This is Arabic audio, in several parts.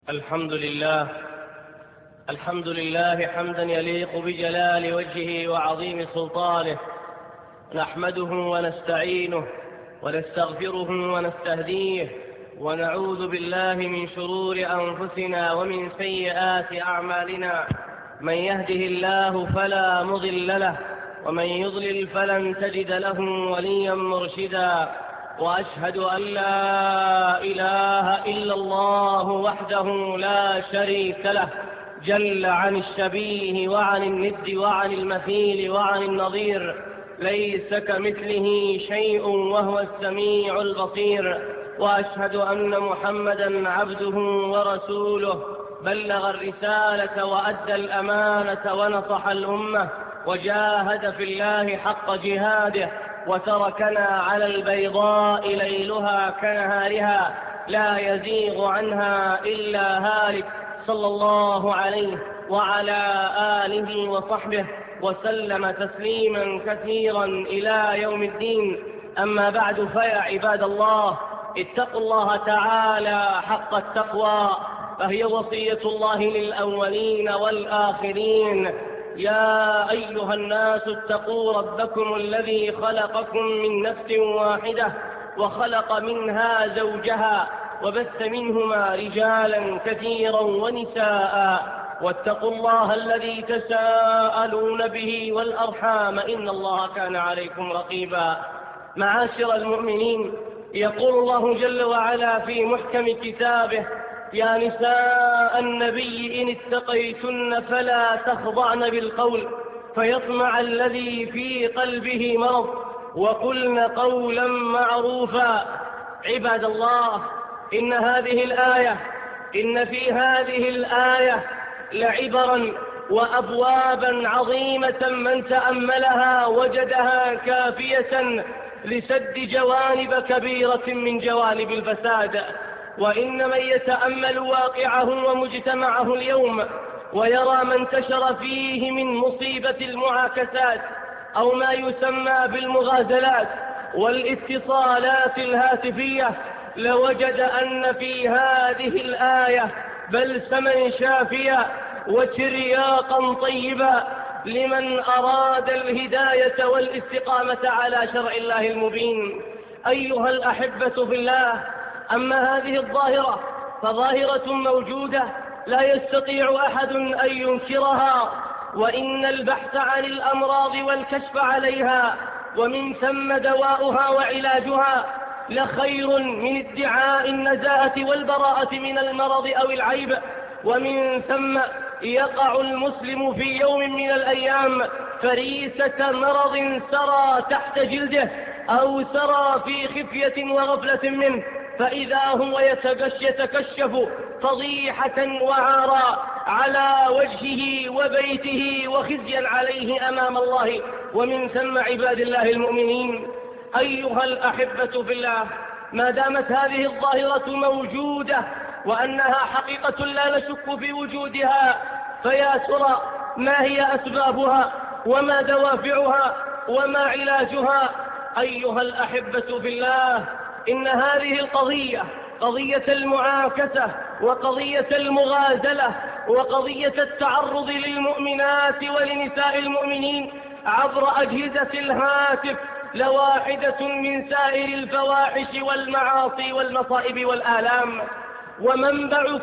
الحمد لله. الحمد لله حمدا يليق بجلال وجهه وعظيم سلطانه، نحمده ونستعينه ونستغفره ونستهديه، ونعوذ بالله من شرور أنفسنا ومن سيئات أعمالنا. من يهده الله فلا مضل له، ومن يضلل فلن تجد له وليا مرشدا. وأشهد أن لا إله إلا الله وحده لا شريك له، جل عن الشبيه وعن الند وعن المثيل وعن النظير، ليس كمثله شيء وهو السميع البصير. وأشهد أن محمدا عبده ورسوله، بلغ الرسالة وأدى الأمانة ونصح الأمة، وجاهد في الله حق جهاده، وتركنا على البيضاء ليلها كنهارها، لا يزيغ عنها إلا هالك، صلى الله عليه وعلى آله وصحبه وسلم تسليما كثيرا إلى يوم الدين. أما بعد، فيا عباد الله، اتقوا الله تعالى حق التقوى، فهي وصية الله للأولين والآخرين. يا أيها الناس اتقوا ربكم الذي خلقكم من نفس واحدة، وخلق منها زوجها، وبث منهما رجالا كثيرا ونساء، واتقوا الله الذي تساءلون به والأرحام، إن الله كان عليكم رقيبا. معاشر المؤمنين، يقول الله جل وعلا في محكم كتابه: يا نساء النبي إن اتقيتن فلا تخضعن بالقول فيطمع الذي في قلبه مرض، وقلن قولا معروفا. عباد الله، إن في هذه الآية لعبرا وأبوابا عظيمة، من تأملها وجدها كافية لسد جوانب كبيرة من جوانب الفساد. وإن من يتأمل واقعه ومجتمعه اليوم ويرى ما انتشر فيه من مصيبة المعاكسات، أو ما يسمى بالمغازلات والاتصالات الهاتفية، لوجد أن في هذه الآية بلسما شافيا وترياقا طيبا لمن أراد الهداية والاستقامة على شرع الله المبين. أيها الأحبة في الله، أما هذه الظاهرة فظاهرة موجودة لا يستطيع أحد أن ينكرها، وإن البحث عن الأمراض والكشف عليها ومن ثم دواؤها وعلاجها لخير من ادعاء النزاهة والبراءة من المرض أو العيب. ومن ثم يقع المسلم في يوم من الأيام فريسة مرض سرى تحت جلده أو سرى في خفية وغفلة منه، فإذا هو يتكشف فضيحة وعارا على وجهه وبيته، وخزيا عليه أمام الله. ومن ثم عباد الله المؤمنين، أيها الأحبة في الله، ما دامت هذه الظاهرة موجودة وأنها حقيقة لا نشك في وجودها، فيا ترى ما هي أسبابها وما دوافعها وما علاجها؟ أيها الأحبة في الله، إن هذه القضية، قضية المعاكسة وقضية المغازلة وقضية التعرض للمؤمنات ولنساء المؤمنين عبر أجهزة الهاتف، لواحدة من سائر الفواحش والمعاصي والمصائب والآلام. ومنبع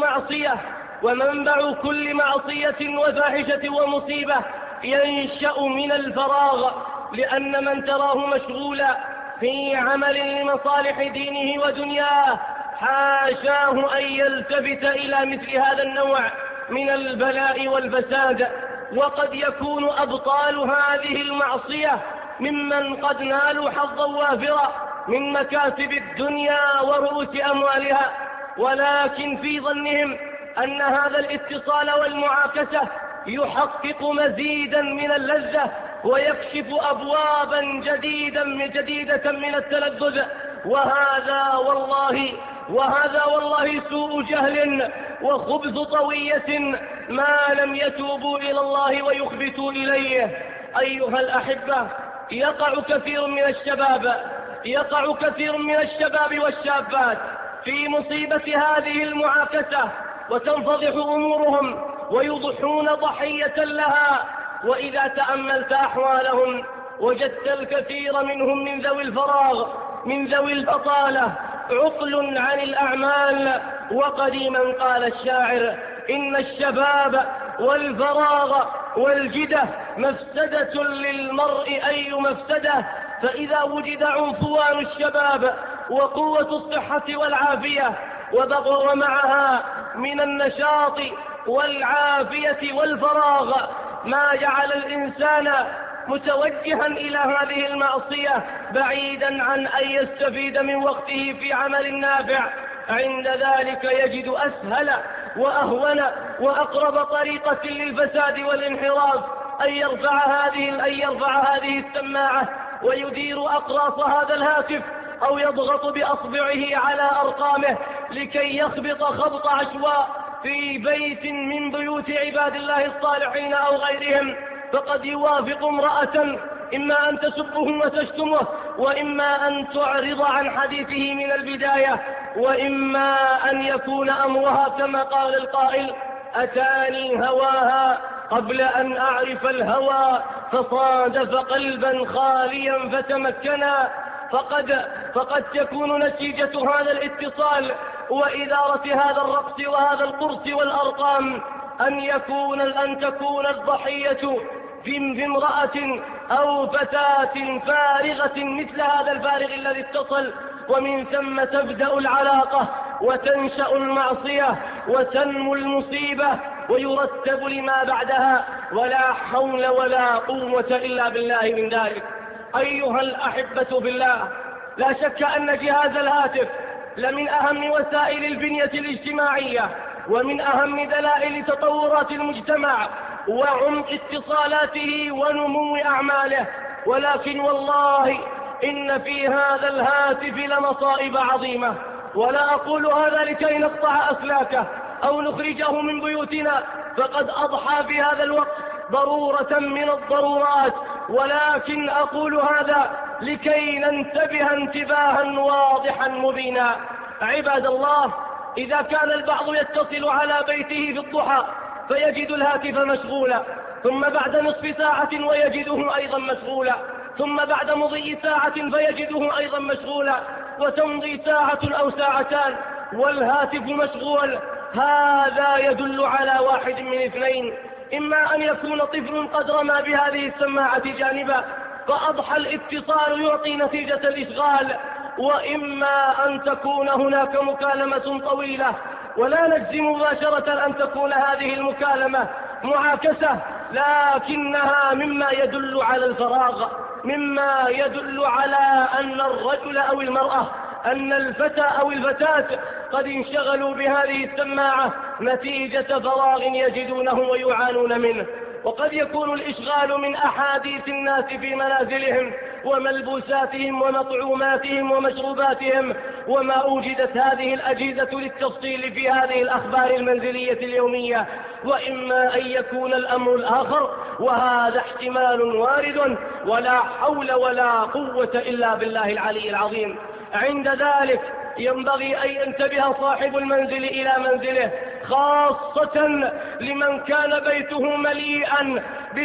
كل معصية وفاحشة ومصيبة ينشأ من الفراغ، لأن من تراه مشغولا في عمل لمصالح دينه ودنياه حاشاه أن يلتفت إلى مثل هذا النوع من البلاء والفساد. وقد يكون أبطال هذه المعصية ممن قد نالوا حظا وافرا من مكاسب الدنيا ورؤوس أموالها، ولكن في ظنهم أن هذا الاتصال والمعاكسة يحقق مزيدا من اللذة ويكشف أبوابا جديدة من التلذذ. وهذا والله سوء جهل وخبث طوية ما لم يتوبوا إلى الله ويخبتوا إليه. أيها الأحبة، يقع كثير من الشباب والشابات في مصيبة هذه المعاكسة وتنفضح أمورهم ويضحون ضحية لها. وإذا تأملت أحوالهم وجدت الكثير منهم من ذوي الفراغ، من ذوي البطالة، عطل عن الأعمال. وقديما قال الشاعر: إن الشباب والفراغ والجدة مفسدة للمرء أي مفسدة. فإذا وجد عنفوان الشباب وقوة الصحة والعافية ومعها من النشاط والعافية والفراغ ما جعل الإنسان متوجها إلى هذه المعصية بعيدا عن أن يستفيد من وقته في عمل نافع، عند ذلك يجد أسهل وأهون وأقرب طريقة للفساد والانحراف أن يرفع هذه السماعة ويدير أقراص هذا الهاتف، أو يضغط بأصبعه على أرقامه لكي يخبط خبط عشواء في بيت من بيوت عباد الله الصالحين أو غيرهم. فقد يوافق امرأة إما أن تسبه وتشتمه، وإما أن تعرض عن حديثه من البداية، وإما أن يكون أمرها كما قال القائل: أتاني هواها قبل أن أعرف الهوى، فصادف قلبا خاليا فتمكنا. فقد تكون نتيجة هذا الاتصال وإدارة هذا الرقص وهذا القرص والأرقام أن تكون الضحية في امرأة أو فتاة فارغة مثل هذا الفارغ الذي اتصل، ومن ثم تبدأ العلاقة وتنشأ المعصية وتنمو المصيبة ويرتب لما بعدها، ولا حول ولا قوة إلا بالله من ذلك. أيها الأحبة بالله، لا شك أن جهاز الهاتف لمن أهم وسائل البنية الاجتماعية ومن أهم دلائل تطورات المجتمع وعمق اتصالاته ونمو أعماله، ولكن والله إن في هذا الهاتف لمصائب عظيمة. ولا أقول هذا لكي نقطع أسلاكه أو نخرجه من بيوتنا، فقد أضحى في هذا الوقت ضرورة من الضرورات، ولكن أقول هذا لكي ننتبه انتباها واضحا مبينا. عباد الله، إذا كان البعض يتصل على بيته في الضحى فيجد الهاتف مشغولا، ثم بعد نصف ساعة ويجده أيضا مشغولا، ثم بعد مضي ساعة فيجده أيضا مشغولا، وتمضي ساعة أو ساعتان والهاتف مشغول، هذا يدل على واحد من اثنين: إما أن يكون طفل قد رمى بهذه السماعة جانبا فأضحى الاتصال يعطي نتيجة الإشغال، وإما أن تكون هناك مكالمة طويلة ولا نجزم مباشرة أن تكون هذه المكالمة معاكسة، لكنها مما يدل على الفراغ، مما يدل على أن الرجل أو المرأة، أن الفتى أو الفتاة قد انشغلوا بهذه السماعة نتيجة فراغ يجدونه ويعانون منه. وقد يكون الإشغال من أحاديث الناس في منازلهم وملبوساتهم ومطعوماتهم ومشروباتهم، وما أوجدت هذه الأجهزة للتفصيل في هذه الأخبار المنزلية اليومية. وإما أن يكون الأمر الآخر، وهذا احتمال وارد، ولا حول ولا قوة إلا بالله العلي العظيم. عند ذلك ينبغي أن ينتبه صاحب المنزل إلى منزله، خاصة لمن كان بيته مليئا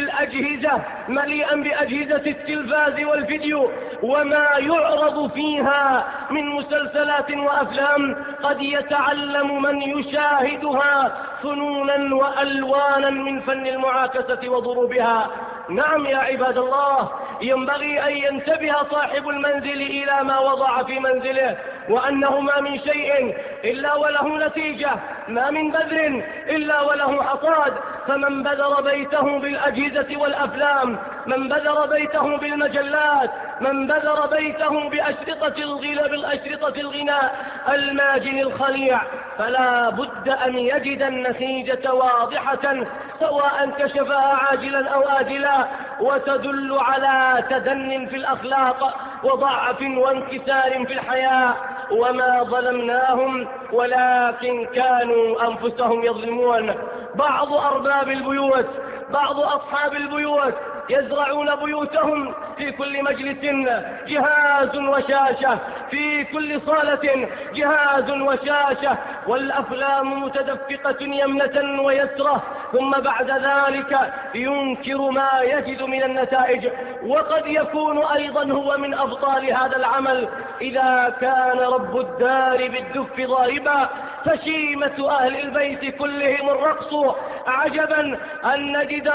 بأجهزة التلفاز والفيديو وما يعرض فيها من مسلسلات وأفلام قد يتعلم من يشاهدها فنونا وألوانا من فن المعاكسة وضروبها. نعم يا عباد الله، ينبغي أن ينتبه صاحب المنزل إلى ما وضع في منزله، وأنه ما من شيء إلا وله نتيجة، ما من بذر إلا وله حصاد. فمن بذر بيته بالأجهزة والأفلام، من بذر بيته بالمجلات، من بذر بيته بالأشرطة الغناء الماجن الخليع، فلا بد أن يجد النتيجة واضحة، سواء كشفها عاجلا أو آجلا، وتدل على تدن في الأخلاق وضعف وانكسار في الحياة. وما ظلمناهم ولكن كانوا أنفسهم يظلمون. بعض أرباب البيوت، بعض أصحاب البيوت يزرعون بيوتهم في كل مجلس جهاز وشاشة، في كل صالة جهاز وشاشة، والأفلام متدفقة يمنة ويسرة، ثم بعد ذلك ينكر ما يجد من النتائج. وقد يكون أيضا هو من أبطال هذا العمل إذا كان رب الدار بالدف ضاربا فشيمة أهل البيت كلهم الرقص. عجبا أن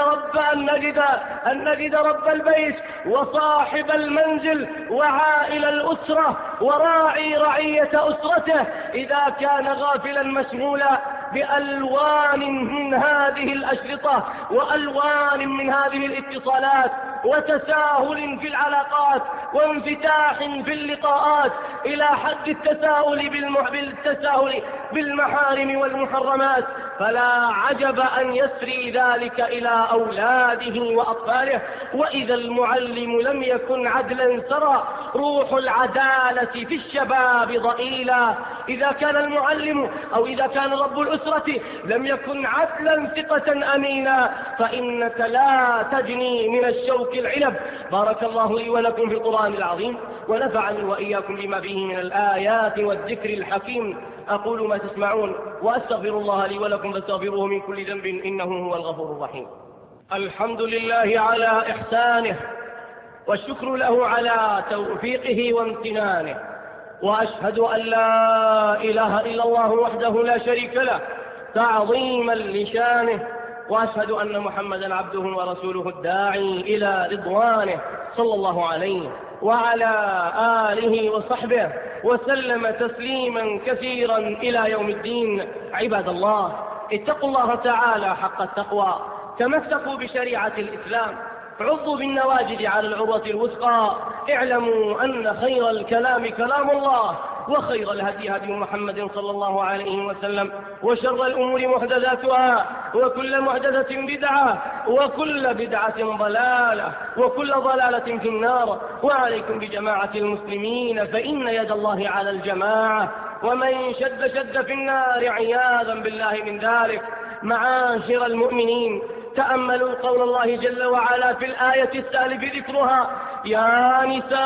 نجد رب البيت وصاحب المنزل وعائل الأسرة وراعي رعية أسرته إذا كان غافلا مسمولا بألوان من هذه الأشرطة وألوان من هذه الاتصالات وتساهل في العلاقات وانفتاح في اللقاءات إلى حد التساهل بالمحارم والمحرمات، فلا عجب أن يسري ذلك إلى أولاده وأطفاله. وإذا المعلم لم يكن عدلا سرى روح العدالة في الشباب ضئيلا. إذا كان المعلم أو إذا كان رب الأسرة لم يكن عدلا ثقة أمينا فإنك لا تجني من الشوك العنب. بارك الله لي ولكم في القرآن العظيم ونفعني وإياكم بما فيه من الآيات والذكر الحكيم. أقول ما تسمعون وأستغفر الله لي ولكم فاستغفروه من كل ذنب إنه هو الغفور الرحيم. الحمد لله على إحسانه والشكر له على توفيقه وامتنانه، وأشهد أن لا إله إلا الله وحده لا شريك له تعظيما لشانه، وأشهد أن محمدا عبده ورسوله الداعي إلى رضوانه صلى الله عليه وعلى آله وصحبه وسلم تسليما كثيرا إلى يوم الدين. عباد الله، اتقوا الله تعالى حق التقوى، تمسكوا بشريعة الإسلام، عضوا بالنواجذ على العروة الوثقى. اعلموا أن خير الكلام كلام الله، وخير الهدي هدي محمد صلى الله عليه وسلم، وشر الأمور محدثاتها، وكل محدثة بدعة، وكل بدعة ضلالة، وكل ضلالة في النار. وعليكم بجماعة المسلمين فإن يد الله على الجماعة، ومن شد في النار عياذا بالله من ذلك. معاشر المؤمنين، تأملوا قول الله جل وعلا في الآية السالف ذكرها: يا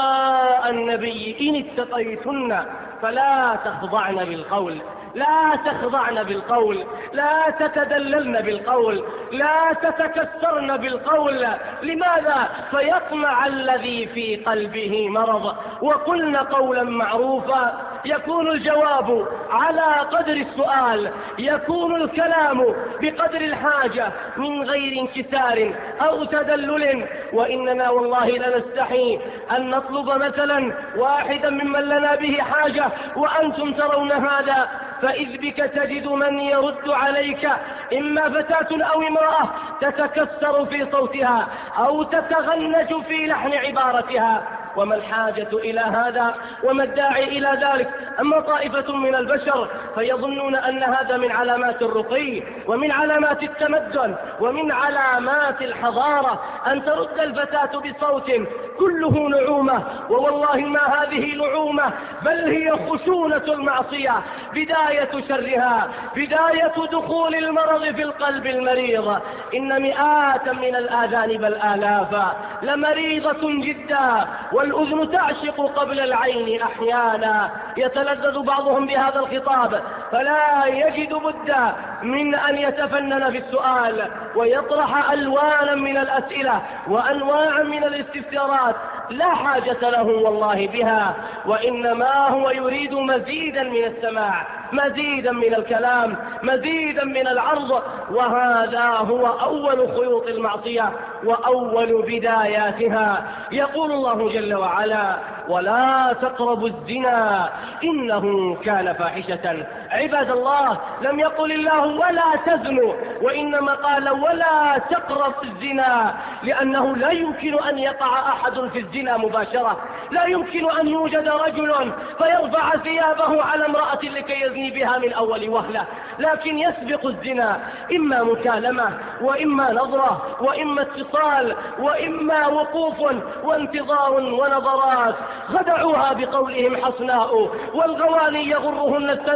نساء النبي إن اتقيتن فلا تخضعن بالقول، لا تخضعن بالقول، لا تتدللن بالقول، لا تتكسرن بالقول. لماذا؟ فيطمع الذي في قلبه مرض. وقلن قولا معروفا. يكون الجواب على قدر السؤال، يكون الكلام بقدر الحاجة من غير انكسار أو تدلل. وإننا والله لنستحي أن نطلب مثلا واحدا ممن لنا به حاجة وأنتم ترون هذا، فإذ بك تجد من يرد عليك إما فتاة أو امرأة تتكسر في صوتها أو تتغنج في لحن عبارتها. وما الحاجة إلى هذا وما الداعي إلى ذلك؟ أما طائفة من البشر فيظنون أن هذا من علامات الرقي ومن علامات التمدن ومن علامات الحضارة، أن ترد الفتاة بصوت كله نعومة. ووالله ما هذه نعومة، بل هي خشونة المعصية، بداية شرها، بداية دخول المرض في القلب المريض. إن مئات من الآذان بل آلافا لمريضة جدا، والأذن تعشق قبل العين أحيانا. يتلذذ بعضهم بهذا الخطاب فلا يجد بد من أن يتفنن في السؤال ويطرح ألوانا من الأسئلة وأنواعا من الاستفسارات لا حاجة له والله بها، وإنما هو يريد مزيدا من السماع، مزيدا من الكلام، مزيدا من العرض. وهذا هو أول خيوط المعصية وأول بداياتها. يقول الله جل وعلا: ولا تقربوا الزنا إنه كان فاحشة. عباد الله، لم يقل الله ولا تزنوا، وإنما قال ولا تقرب الزنا، لأنه لا يمكن أن يقع أحد في الزنا مباشرة. لا يمكن أن يوجد رجل فيرفع ثيابه على امرأة لكي يزني بها من أول وهلة، لكن يسبق الزنا إما مكالمة وإما نظرة وإما اتصال وإما وقوف وانتظار ونظرات. خدعوها بقولهم حسناء والغواني يغرهن الثناء،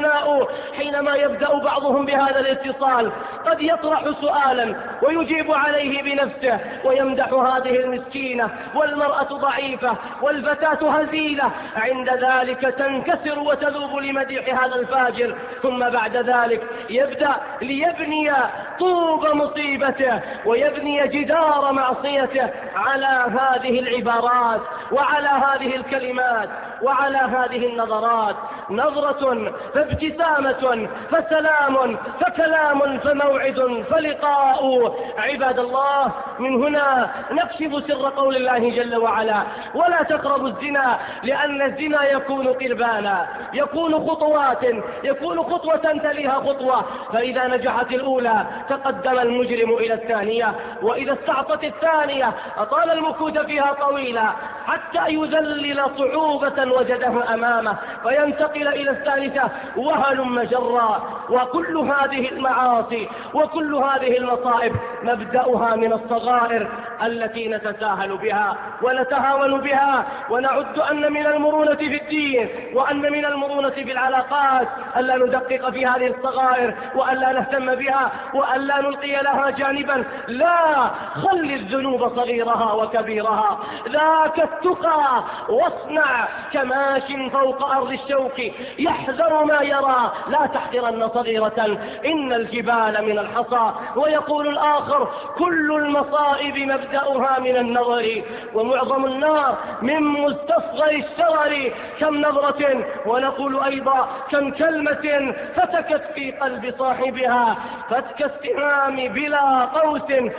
تأملوا حينما يبدأ بعضهم بهذا الاتصال قد يطرح سؤالا ويجيب عليه بنفسه ويمدح هذه المسكينة والمرأة ضعيفة والفتاة هزيلة، عند ذلك تنكسر وتذوب لمديح هذا الفاجر، ثم بعد ذلك يبدأ ليبني طوب مصيبته ويبني جدار معصيته على هذه العبارات وعلى هذه الكلمات وعلى هذه النظرات، نظرة فابتسامة فسلام فكلام فموعد فلقاء. عباد الله، من هنا نكشف سر قول الله جل وعلا: ولا تقربوا الزنا، لأن الزنا يكون قربانا، يكون خطوات، يكون خطوة تليها خطوة، فإذا نجحت الأولى تقدم المجرم إلى الثانية، وإذا استعطت الثانية أطال المكوث فيها طويلا حتى يذلل صعوبة وجدها أمامه فينتقل إلى الثالثة وهلم جرا. وكل هذه المعاصي وكل هذه المصائب نبدأها من الصغائر التي نتساهل بها ونتهاون بها، ونعد أن من المرونة في الدين وأن من المرونة في العلاقات ألا ندقق في هذه الصغائر وألا نهتم بها وألا نلقي لها جانبا. لا، خل الذنوب صغيرها وكبيرها، ذاك التقى واصنع كماش فوق أرض الشوك يحذر ما يرى، لا تحقرن صغيرة إن الجبال من الحصى. ويقول الآخر: كل المصائب مبدأها من النظر، ومعظم النار من مستصغر الشرر، كم نظرة. ونقول أيضا: كم كلمة فتكت في قلب صاحبها فتك السهام بلا قوس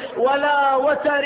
ولا وتر،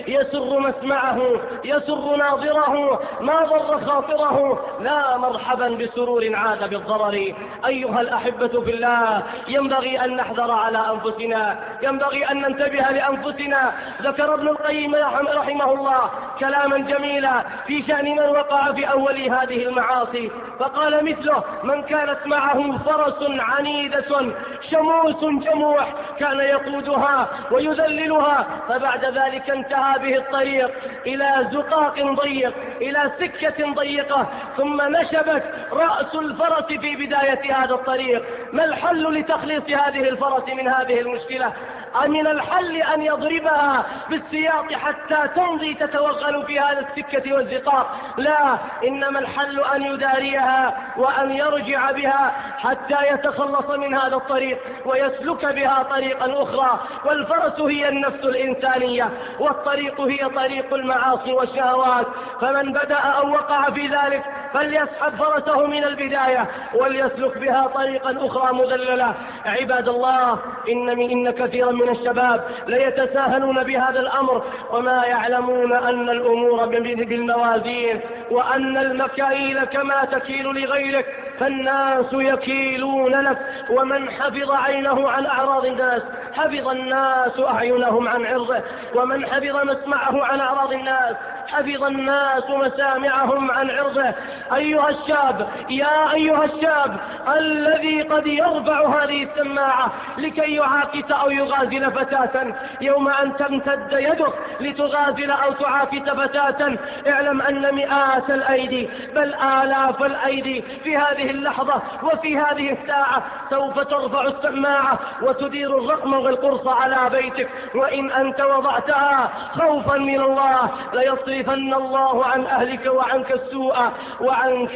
يسر مسمعه يسر ناظره ما ضر خاطره، لا مرحبا بسرور عاد بالضرر. أيها الأحبة في الله، ينبغي أن نحذر على أنفسنا، ينبغي أن ننتبه لأنفسنا. ذكر ابن القيم رحمه الله كلاما جميلا في شأن من وقع في أول هذه المعاصي، فقال مثله: من كانت معه فرس عنيدة شموس جموح كان يقودها ويذللها، فبعد ذلك انتهى به الطريق إلى زقاق ضيق، إلى سكة ضيقة، ثم نشبت رأس الفرس في بداية هذا الطريق. ما الحل لتخليص هذه الفرس من هذه المشكلة؟ من الحل أن يضربها بالسياط حتى تمضي تتوغل في هذا السكة والزقاق؟ لا، إنما الحل أن يداريها وأن يرجع بها حتى يتخلص من هذا الطريق ويسلك بها طريقا أخرى. والفرس هي النفس الإنسانية، والطريق هي طريق المعاصي والشهوات، فمن بدأ أو وقع في ذلك فليسحب فرسه من البداية وليسلك بها طريقا أخرى مذللة. عباد الله، إن كثيرا من الشباب ليتساهلون بهذا الأمر وما يعلمون أن الأمور بالموازين، وأن المكاييل كما تكيل لغيرك فالناس يكيلون لك. ومن حفظ عينه عن أعراض الناس حفظ الناس أعينهم عن عرضه، ومن حفظ مسمعه عن أعراض الناس حفظ الناس مسامعهم عن عرضه. أيها الشاب، يا أيها الشاب الذي قد يرفع هذه السماعة لكي يعاكس أو يغازل فتاة، يوم أن تمتد يدك لتغازل أو تعاكس فتاة، اعلم أن مئات الأيدي بل آلاف الأيدي في هذه اللحظة وفي هذه الساعة سوف ترفع السماعة وتدير الرقم والقرص على بيتك، وإن أنت وضعتها خوفا من الله ليصرفن الله عن أهلك وعنك السوء وعن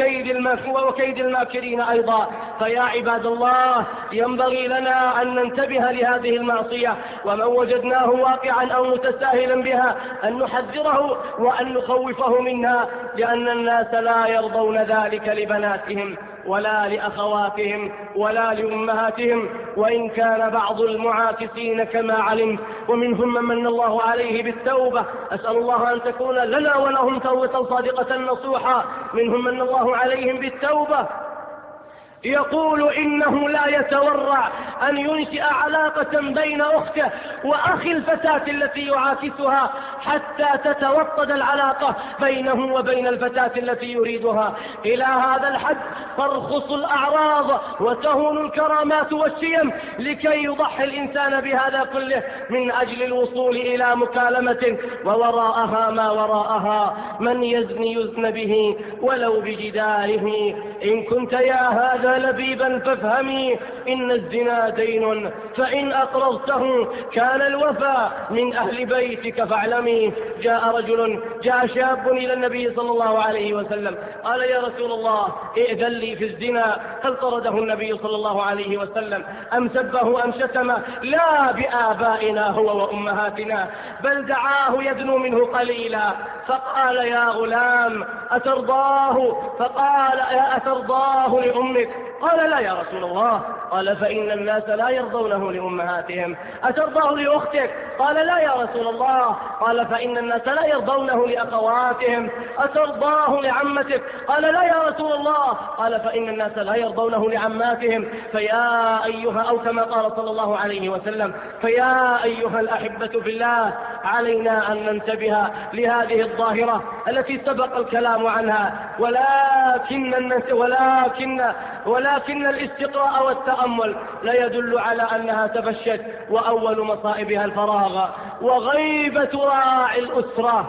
كيد الماكرين أيضا. فيا عباد الله، ينبغي لنا أن ننتبه لهذه المعصية، ومن وجدناه واقعا أو متساهلا بها أن نحذره وأن نخوفه منها، لأن الناس لا يرضون ذلك لبناتهم ولا لأخواتهم ولا لأمهاتهم، وإن كان بعض المعاكسين كما علم ومنهم من من الله عليه بالتوبة، أسأل الله أن تكون لنا ولهم توبة صادقة نصوحا، منهم من الله عليهم بالتوبة يقول إنه لا يتورع أن ينشئ علاقة بين أخته وأخي الفتاة التي يعاكسها حتى تتوطد العلاقة بينه وبين الفتاة التي يريدها. إلى هذا الحد ترخص الأعراض وتهون الكرامات والشيم لكي يضحي الإنسان بهذا كله من أجل الوصول إلى مكالمة ووراءها ما وراءها. من يزن يزن به ولو بجداره. إن كنت يا هذا يا لبيبا فافهمي إن الزنا دين، فإن أقرضته كان الوفى من أهل بيتك فاعلمي. جاء شاب إلى النبي صلى الله عليه وسلم قال: يا رسول الله ائذن لي في الزنا. هل طرده النبي صلى الله عليه وسلم أم سبه أم شتمه؟ لا بآبائنا هو وأمهاتنا، بل دعاه يدنو منه قليلا فقال: يا غلام أترضاه؟ فقال: أترضاه لأمك؟ قال: لا يا رسول الله. قال: فإن الناس لا يرضونه لأمهاتهم. أترضاه لأختك؟ قال: لا يا رسول الله. قال: فإن الناس لا يرضونه لأخواتهم. أترضاه لعمتك؟ قال: لا يا رسول الله. قال: فإن الناس لا يرضونه لعماتهم. فيا أيها، أو كما قال صلى الله عليه وسلم: فيا أيها الأحبة في الله، علينا أن ننتبه لهذه الظاهرة التي سبق الكلام عنها، ولكن الاستقراء والتأمل لا يدل على أنها تفشت، وأول مصائبها الفراغ وغيبة راعي الأسرة،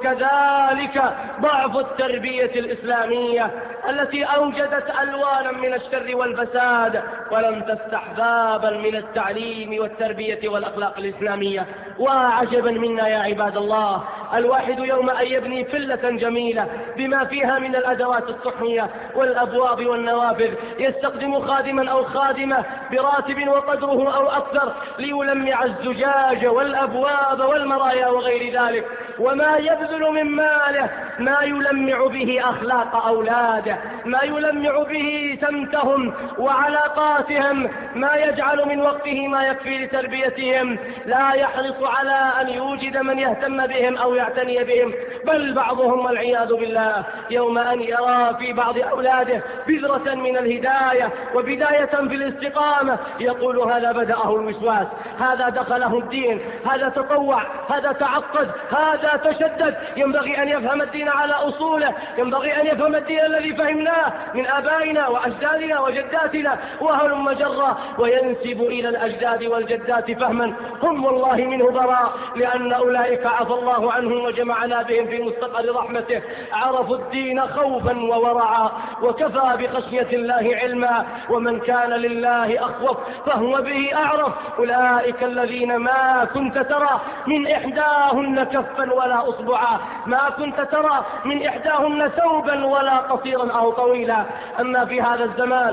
وكذلك ضعف التربية الإسلامية التي أوجدت ألوانا من الشر والفساد ولم تفتح بابا من التعليم والتربية والأخلاق الإسلامية. وعجبا منا يا عباد الله، الواحد يوم أن يبني فلة جميلة بما فيها من الأدوات الصحية والأبواب والنوافذ، يستخدم خادما أو خادمة براتب وقدره أو أكثر ليلمع الزجاج والأبواب والمرايا وغير ذلك، وما يبذل من ماله ما يلمع به أخلاق أولاده، ما يلمع به سمتهم وعلاقاتهم، ما يجعل من وقته ما يكفي لتربيتهم، لا يحرص على أن يوجد من يهتم بهم أو يعتني بهم، بل بعضهم والعياذ بالله يوم أن يرى في بعض أولاده بذرة من الهداية وبداية في الاستقامة يقول: هذا بدأه الوسواس، هذا دخله الدين، هذا تطوع، هذا تعقد، هذا تشدد. ينبغي أن يفهم الدين على أصوله، ينبغي أن يفهم الدين الذي فهمناه من آبائنا وأجدادنا وجداتنا وهلم جرة، وينسب إلى الأجداد والجدات فهما هم والله منه براء، لأن أولئك عفى الله عنهم وجمعنا بهم في مستقر رحمته، عرفوا الدين خوفا وورعا، وكفى بخشية الله علما، ومن كان لله أخوف فهو به أعرف. أولئك الذين ما كنت ترى من إحداهن كفا ولا أصبعا، ما كنت ترى من إحداهن ثوبا ولا قصيرا أو طويلا. أما في هذا الزمان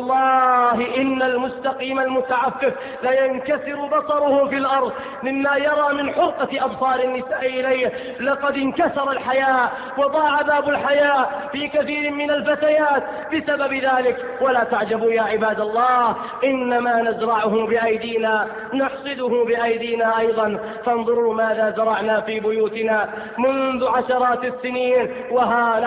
والله إن المستقيم المتعفف لا ينكسر بصره في الأرض مما يرى من حرقة أبصار النساء إليه. لقد انكسر الحياء وضاع باب الحياء في كثير من الفتيات بسبب ذلك. ولا تعجبوا يا عباد الله، إنما نزرعه بأيدينا نحصده بأيدينا أيضا. فانظروا ماذا زرعنا في بيوتنا منذ عشرات السنين، وها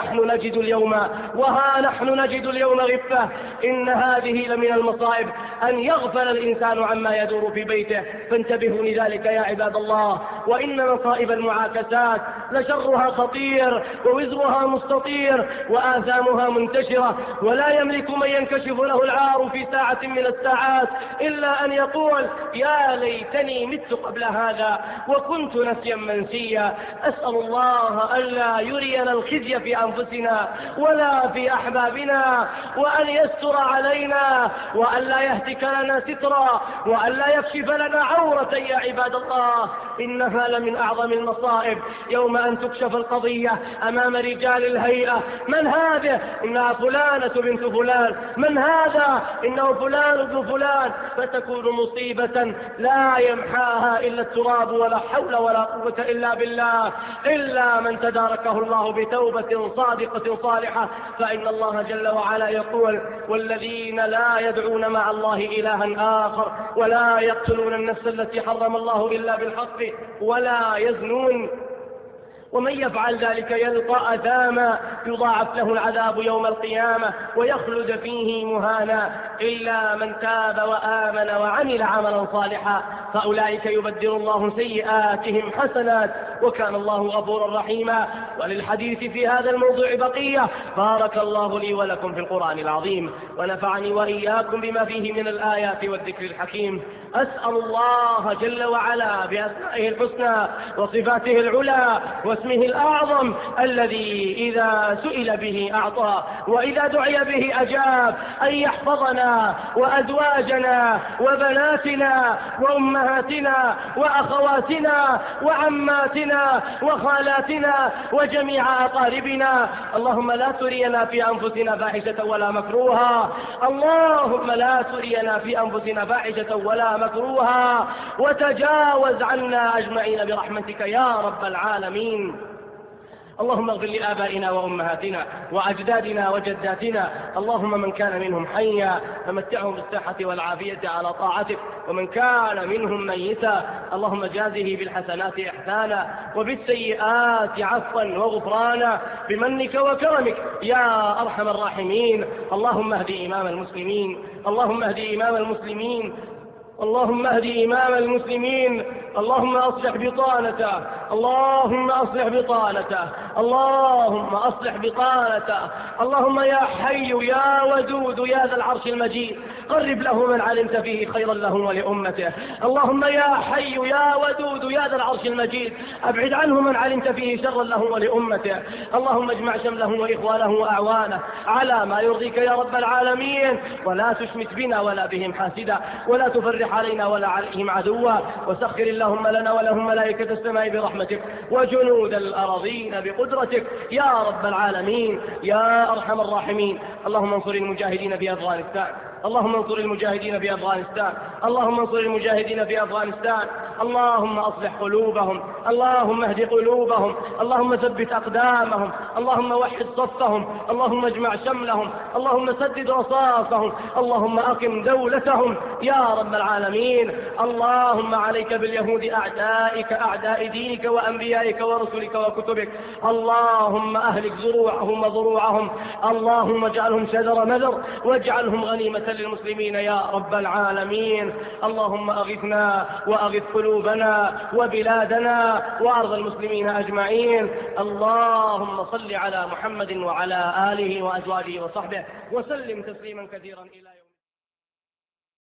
نحن نجد اليوم غفة. إن هذه لمن المصائب أن يغفل الإنسان عما يدور في بيته، فانتبهوا لذلك يا عباد الله. وإن مصائب المعاكسات لشرها خطير ووزرها مستطير وآثامها منتشرة، ولا يملك من ينكشف له العار في ساعة من الساعات إلا أن يقول: يا ليتني مت قبل هذا وكنت نسيا منسيا. أسأل الله ألا يرينا الخزي في أنفسنا ولا في أحبابنا، وأن يستر علينا، وأن لا يهتك لنا سترا، وأن لا يكشف لنا عورة يا عباد الله. إنها لمن أعظم المصائب يوم أن تكشف القضية أمام رجال الهيئة: من هذه؟ إنها فلانة بنت فلان. من هذا؟ إنه فلان ابن فلان. فتكون مصيبة لا يمحاها إلا التراب، ولا حول ولا قوة إلا بالله، إلا من تداركه الله بتوبة صادقة صالحة. فإن الله جل وعلا يقول: والذين لا يدعون مع الله إلها آخر ولا يقتلون النفس التي حرم الله إلا بالحق ولا يزنون، ومن يفعل ذلك يلقى أثاما يضاعف له العذاب يوم القيامة ويخلد فيه مهانا، إلا من تاب وآمن وعمل عملا صالحا فأولئك يبدل الله سيئاتهم حسنات وكان الله غفورا رحيما. وللحديث في هذا الموضوع بقية. بارك الله لي ولكم في القرآن العظيم، ونفعني وإياكم بما فيه من الآيات والذكر الحكيم. أسأل الله جل وعلا بأسمائه الحسنى وصفاته العلى واسمه الأعظم الذي إذا سئل به أعطى وإذا دعي به أجاب، أن يحفظنا وأزواجنا وبناتنا وأمهاتنا وأخواتنا وعماتنا وخالاتنا وجميع أقاربنا. اللهم لا ترينا في أنفسنا فاحشة ولا مكروها، اللهم لا ترينا في أنفسنا فاحشة ولا مكروها، وتجاوز عنا أجمعين برحمتك يا رب العالمين. اللهم اغفر لآبائنا وأمهاتنا وأجدادنا وجداتنا، اللهم من كان منهم حيا فمتعهم بالصحة والعافية على طاعتك، ومن كان منهم ميتا اللهم جازه بالحسنات إحسانا وبالسيئات عفوا وغفرانا بمنك وكرمك يا أرحم الراحمين. اللهم اهد إمام المسلمين، اللهم اهد إمام المسلمين، اللهم اهد إمام المسلمين، اللهم أصلح بطانته، اللهم أصلح بطانته، اللهم أصلح بطانته. اللهم يا حي يا ودود يا ذا العرش المجيد قرب له من علمت فيه خيرا له ولأمته. اللهم يا حي يا ودود يا ذا العرش المجيد أبعد عنه من علمت فيه شرا له ولأمته. اللهم اجمع شمله وإخوانه وأعوانه على ما يرضيك يا رب العالمين، ولا تشمت بنا ولا بهم حاسدا، ولا تفرح علينا ولا عليهم عدوا. وسخر اللهم لنا ولهم ملائكة السماء برحمتك وجنود الأراضين بقدرتك يا رب العالمين يا أرحم الراحمين. اللهم انصر المجاهدين في أفغانستان، اللهم انصر المجاهدين في أفغانستان، اللهم انصر المجاهدين في أفغانستان. اللهم أصلح قلوبهم، اللهم اهد قلوبهم، اللهم ثبت أقدامهم، اللهم وحد صفهم، اللهم اجمع شملهم، اللهم سدد رصاصهم، اللهم أقم دولتهم يا رب العالمين. اللهم عليك باليهود أعدائك أعداء دينك وأنبيائك ورسلك وكتبك، اللهم أهلك زروعهم وضروعهم، اللهم اجعلهم شذر مذر واجعلهم غنيمة للمسلمين يا رب العالمين. اللهم أغثنا وأغث قلوبنا وبلادنا وأرض المسلمين أجمعين. اللهم صل على محمد وعلى آله وأزواجه وصحبه وسلم تسليما كثيرا إلى يوم